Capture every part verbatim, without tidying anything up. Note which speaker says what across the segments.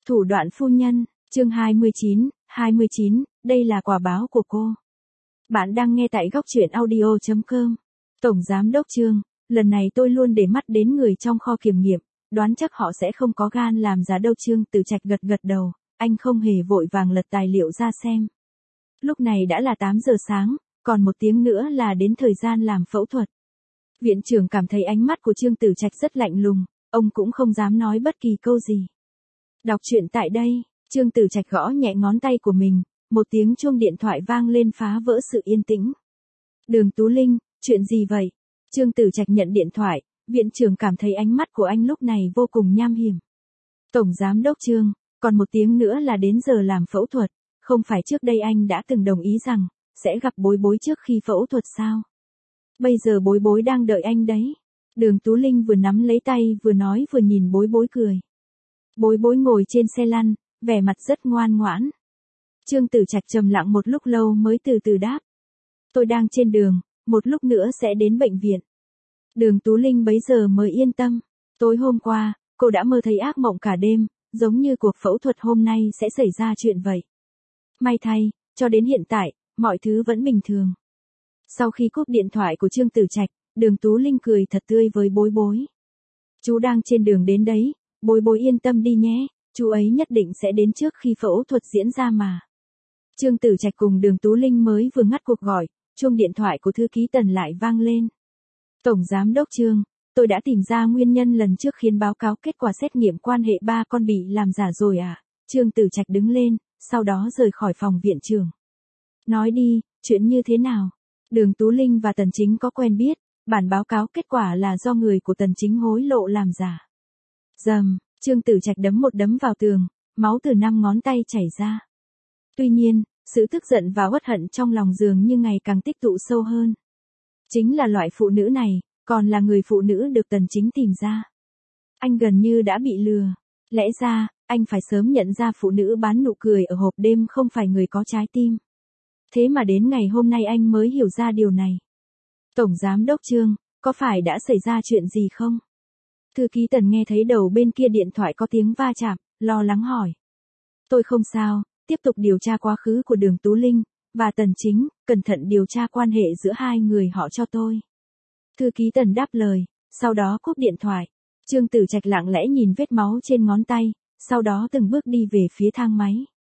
Speaker 1: Thủ đoạn phu nhân, chương hai mươi chín, hai mươi chín, đây là quả báo của cô. Bạn đang nghe tại góc truyện audio chấm com. Tổng Giám đốc Trương, lần này tôi luôn để mắt đến người trong kho kiểm nghiệm, đoán chắc họ sẽ không có gan làm giả đâu. Trương Tử Trạch gật gật đầu, anh không hề vội vàng lật tài liệu ra xem. Lúc này đã là tám giờ sáng, còn một tiếng nữa là đến thời gian làm phẫu thuật. Viện trưởng cảm thấy ánh mắt của Trương Tử Trạch rất lạnh lùng, ông cũng không dám nói bất kỳ câu gì. Đọc truyện tại đây, Trương Tử Trạch gõ nhẹ ngón tay của mình, một tiếng chuông điện thoại vang lên phá vỡ sự yên tĩnh. Đường Tú Linh, chuyện gì vậy? Trương Tử Trạch nhận điện thoại, viện trưởng cảm thấy ánh mắt của anh lúc này vô cùng nham hiểm. Tổng Giám đốc Trương, còn một tiếng nữa là đến giờ làm phẫu thuật, không phải trước đây anh đã từng đồng ý rằng, sẽ gặp Bối Bối trước khi phẫu thuật sao? Bây giờ Bối Bối đang đợi anh đấy. Đường Tú Linh vừa nắm lấy tay vừa nói vừa nhìn Bối Bối cười. Bối Bối ngồi trên xe lăn, vẻ mặt rất ngoan ngoãn. Trương Tử Trạch trầm lặng một lúc lâu mới từ từ đáp. Tôi đang trên đường, một lúc nữa sẽ đến bệnh viện. Đường Tú Linh bấy giờ mới yên tâm. Tối hôm qua, cô đã mơ thấy ác mộng cả đêm, giống như cuộc phẫu thuật hôm nay sẽ xảy ra chuyện vậy. May thay, cho đến hiện tại, mọi thứ vẫn bình thường. Sau khi cúp điện thoại của Trương Tử Trạch, Đường Tú Linh cười thật tươi với Bối Bối. Chú đang trên đường đến đấy, Bối Bối yên tâm đi nhé, chú ấy nhất định sẽ đến trước khi phẫu thuật diễn ra mà. Trương Tử Trạch cùng Đường Tú Linh mới vừa ngắt cuộc gọi, chuông điện thoại của thư ký Tần lại vang lên. Tổng Giám đốc Trương, tôi đã tìm ra nguyên nhân lần trước khiến báo cáo kết quả xét nghiệm quan hệ ba con bị làm giả rồi à? Trương Tử Trạch đứng lên, sau đó rời khỏi phòng viện trưởng. Nói đi, chuyện như thế nào? Đường Tú Linh và Tần Chính có quen biết, bản báo cáo kết quả là do người của Tần Chính hối lộ làm giả. Dầm, Trương Tử Trạch đấm một đấm vào tường, máu từ năm ngón tay chảy ra. Tuy nhiên, sự tức giận và uất hận trong lòng dường như ngày càng tích tụ sâu hơn. Chính là loại phụ nữ này, còn là người phụ nữ được Tần Chính tìm ra. Anh gần như đã bị lừa. Lẽ ra, anh phải sớm nhận ra phụ nữ bán nụ cười ở hộp đêm không phải người có trái tim. Thế mà đến ngày hôm nay anh mới hiểu ra điều này. Tổng Giám đốc Trương, có phải đã xảy ra chuyện gì không? Thư ký Tần nghe thấy đầu bên kia điện thoại có tiếng va chạm, lo lắng hỏi. Tôi không sao, tiếp tục điều tra quá khứ của Đường Tú Linh và Tần Chính, cẩn thận điều tra quan hệ giữa hai người họ cho tôi. Thư ký Tần đáp lời, sau đó cúp điện thoại. Trương Tử Trạch lặng lẽ nhìn vết máu trên ngón tay, sau đó từng bước đi về phía thang máy.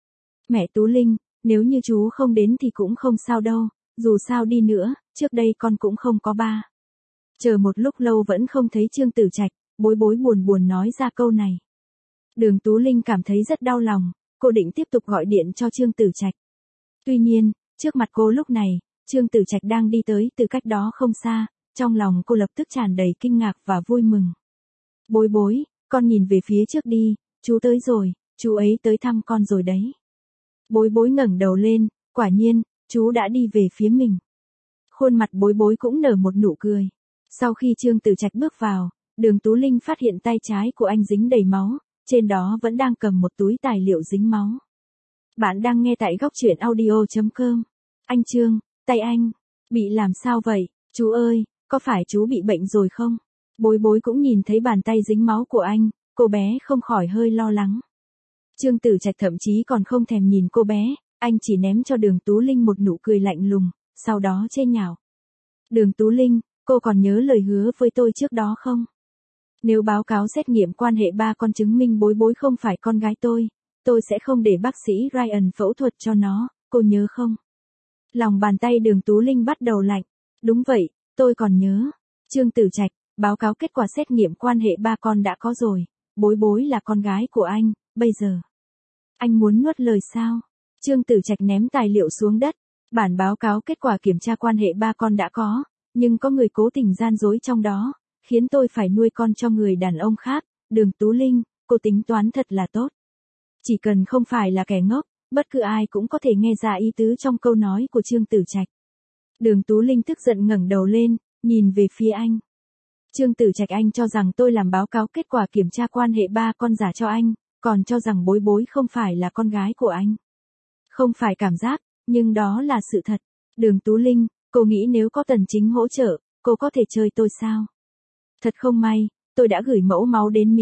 Speaker 1: Mẹ Tú Linh, nếu như chú không đến thì cũng không sao đâu, dù sao đi nữa, trước đây con cũng không có ba. Chờ một lúc lâu vẫn không thấy Trương Tử Trạch, Bối Bối buồn buồn nói ra câu này. Đường Tú Linh cảm thấy rất đau lòng, cô định tiếp tục gọi điện cho Trương Tử Trạch. Tuy nhiên, trước mặt cô lúc này, Trương Tử Trạch đang đi tới từ cách đó không xa, trong lòng cô lập tức tràn đầy kinh ngạc và vui mừng. Bối Bối, con nhìn về phía trước đi, chú tới rồi, chú ấy tới thăm con rồi đấy. Bối Bối ngẩng đầu lên, quả nhiên, chú đã đi về phía mình. Khuôn mặt Bối Bối cũng nở một nụ cười. Sau khi Trương Tử Trạch bước vào, Đường Tú Linh phát hiện tay trái của anh dính đầy máu, trên đó vẫn đang cầm một túi tài liệu dính máu. Bạn đang nghe tại góc truyện audio chấm com. Anh Trương, tay anh, bị làm sao vậy? Chú ơi, có phải chú bị bệnh rồi không? Bối Bối cũng nhìn thấy bàn tay dính máu của anh, cô bé không khỏi hơi lo lắng. Trương Tử Trạch thậm chí còn không thèm nhìn cô bé, anh chỉ ném cho Đường Tú Linh một nụ cười lạnh lùng, sau đó chê nhạo. Đường Tú Linh, cô còn nhớ lời hứa với tôi trước đó không? Nếu báo cáo xét nghiệm quan hệ ba con chứng minh Bối Bối không phải con gái tôi, tôi sẽ không để bác sĩ Ryan phẫu thuật cho nó, cô nhớ không? Lòng bàn tay Đường Tú Linh bắt đầu lạnh. Đúng vậy, tôi còn nhớ. Trương Tử Trạch, báo cáo kết quả xét nghiệm quan hệ ba con đã có rồi, Bối Bối là con gái của anh, bây giờ. Anh muốn nuốt lời sao? Trương Tử Trạch ném tài liệu xuống đất. Bản báo cáo kết quả kiểm tra quan hệ ba con đã có, nhưng có người cố tình gian dối trong đó, khiến tôi phải nuôi con cho người đàn ông khác. Đường Tú Linh, cô tính toán thật là tốt. Chỉ cần không phải là kẻ ngốc, bất cứ ai cũng có thể nghe ra ý tứ trong câu nói của Trương Tử Trạch. Đường Tú Linh tức giận ngẩng đầu lên, nhìn về phía anh. Trương Tử Trạch, anh cho rằng tôi làm báo cáo kết quả kiểm tra quan hệ ba con giả cho anh, còn cho rằng Bối Bối không phải là con gái của anh. Không phải cảm giác, nhưng đó là sự thật. Đường Tú Linh, cô nghĩ nếu có Tần Chính hỗ trợ, cô có thể chơi tôi sao? Thật không may, tôi đã gửi mẫu máu đến Mỹ,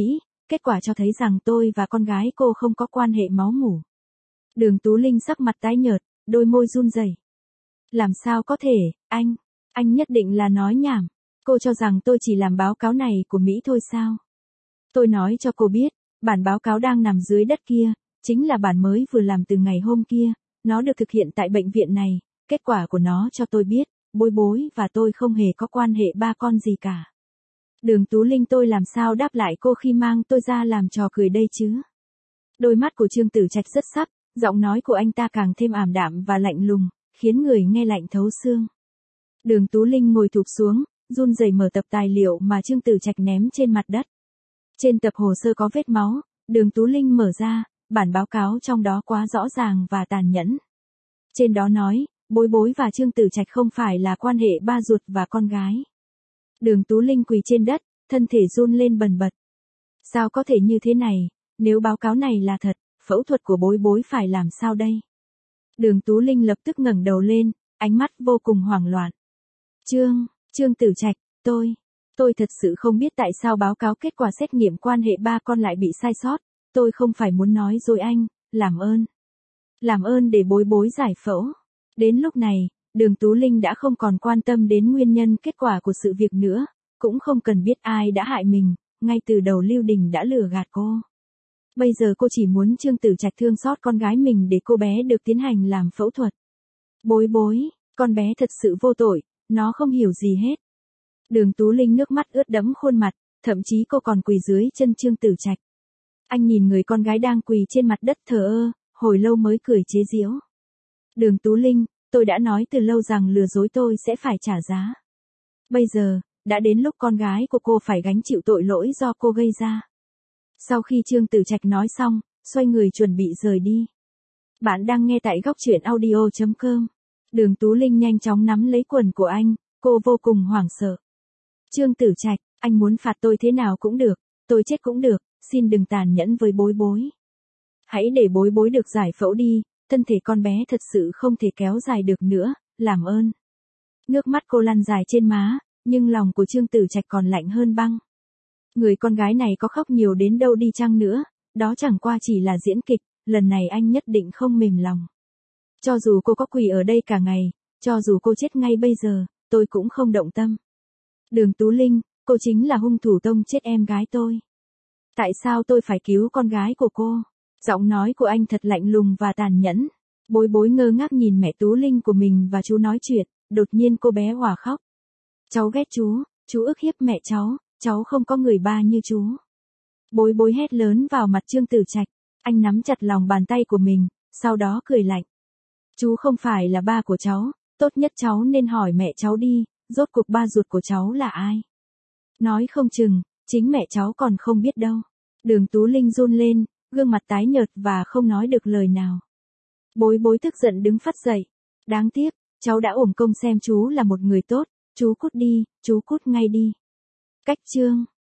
Speaker 1: kết quả cho thấy rằng tôi và con gái cô không có quan hệ máu mủ. Đường Tú Linh sắc mặt tái nhợt, đôi môi run rẩy. Làm sao có thể, anh, anh nhất định là nói nhảm. Cô cho rằng tôi chỉ làm báo cáo này của Mỹ thôi sao? Tôi nói cho cô biết, bản báo cáo đang nằm dưới đất kia, chính là bản mới vừa làm từ ngày hôm kia, nó được thực hiện tại bệnh viện này, kết quả của nó cho tôi biết, Bối Bối và tôi không hề có quan hệ ba con gì cả. Đường Tú Linh, tôi làm sao đáp lại cô khi mang tôi ra làm trò cười đây chứ? Đôi mắt của Trương Tử Trạch rất sắc, giọng nói của anh ta càng thêm ảm đạm và lạnh lùng, khiến người nghe lạnh thấu xương. Đường Tú Linh ngồi thụp xuống, run rẩy mở tập tài liệu mà Trương Tử Trạch ném trên mặt đất. Trên tập hồ sơ có vết máu, Đường Tú Linh mở ra, bản báo cáo trong đó quá rõ ràng và tàn nhẫn. Trên đó nói, Bối Bối và Trương Tử Trạch không phải là quan hệ ba ruột và con gái. Đường Tú Linh quỳ trên đất, thân thể run lên bần bật. Sao có thể như thế này, nếu báo cáo này là thật, phẫu thuật của Bối Bối phải làm sao đây? Đường Tú Linh lập tức ngẩng đầu lên, ánh mắt vô cùng hoảng loạn. Trương, Trương Tử Trạch, tôi, tôi thật sự không biết tại sao báo cáo kết quả xét nghiệm quan hệ ba con lại bị sai sót, tôi không phải muốn nói dối anh, làm ơn. Làm ơn để Bối Bối giải phẫu. Đến lúc này, Đường Tú Linh đã không còn quan tâm đến nguyên nhân kết quả của sự việc nữa, cũng không cần biết ai đã hại mình, ngay từ đầu Lưu Đình đã lừa gạt cô. Bây giờ cô chỉ muốn Trương Tử Trạch thương xót con gái mình để cô bé được tiến hành làm phẫu thuật. Bối Bối, con bé thật sự vô tội, nó không hiểu gì hết. Đường Tú Linh nước mắt ướt đẫm khuôn mặt, thậm chí cô còn quỳ dưới chân Trương Tử Trạch. Anh nhìn người con gái đang quỳ trên mặt đất thờ ơ, hồi lâu mới cười chế giễu. Đường Tú Linh, tôi đã nói từ lâu rằng lừa dối tôi sẽ phải trả giá. Bây giờ, đã đến lúc con gái của cô phải gánh chịu tội lỗi do cô gây ra. Sau khi Trương Tử Trạch nói xong, xoay người chuẩn bị rời đi. Bạn đang nghe tại góc truyện audio chấm com. Đường Tú Linh nhanh chóng nắm lấy quần của anh, cô vô cùng hoảng sợ. Trương Tử Trạch, anh muốn phạt tôi thế nào cũng được, tôi chết cũng được, xin đừng tàn nhẫn với Bối Bối. Hãy để Bối Bối được giải phẫu đi, thân thể con bé thật sự không thể kéo dài được nữa, làm ơn. Nước mắt cô lăn dài trên má, nhưng lòng của Trương Tử Trạch còn lạnh hơn băng. Người con gái này có khóc nhiều đến đâu đi chăng nữa, đó chẳng qua chỉ là diễn kịch, lần này anh nhất định không mềm lòng. Cho dù cô có quỳ ở đây cả ngày, cho dù cô chết ngay bây giờ, tôi cũng không động tâm. Đường Tú Linh, cô chính là hung thủ tông chết em gái tôi. Tại sao tôi phải cứu con gái của cô? Giọng nói của anh thật lạnh lùng và tàn nhẫn. Bối Bối ngơ ngác nhìn mẹ Tú Linh của mình và chú nói chuyện, đột nhiên cô bé òa khóc. Cháu ghét chú, chú ức hiếp mẹ cháu, cháu không có người ba như chú. Bối Bối hét lớn vào mặt Trương Tử Trạch, anh nắm chặt lòng bàn tay của mình, sau đó cười lạnh. Chú không phải là ba của cháu, tốt nhất cháu nên hỏi mẹ cháu đi, rốt cuộc ba ruột của cháu là ai? Nói không chừng, chính mẹ cháu còn không biết đâu. Đường Tú Linh run lên, gương mặt tái nhợt và không nói được lời nào. Bối Bối tức giận đứng phắt dậy. Đáng tiếc, cháu đã uổng công xem chú là một người tốt, chú cút đi, chú cút ngay đi. Cách chương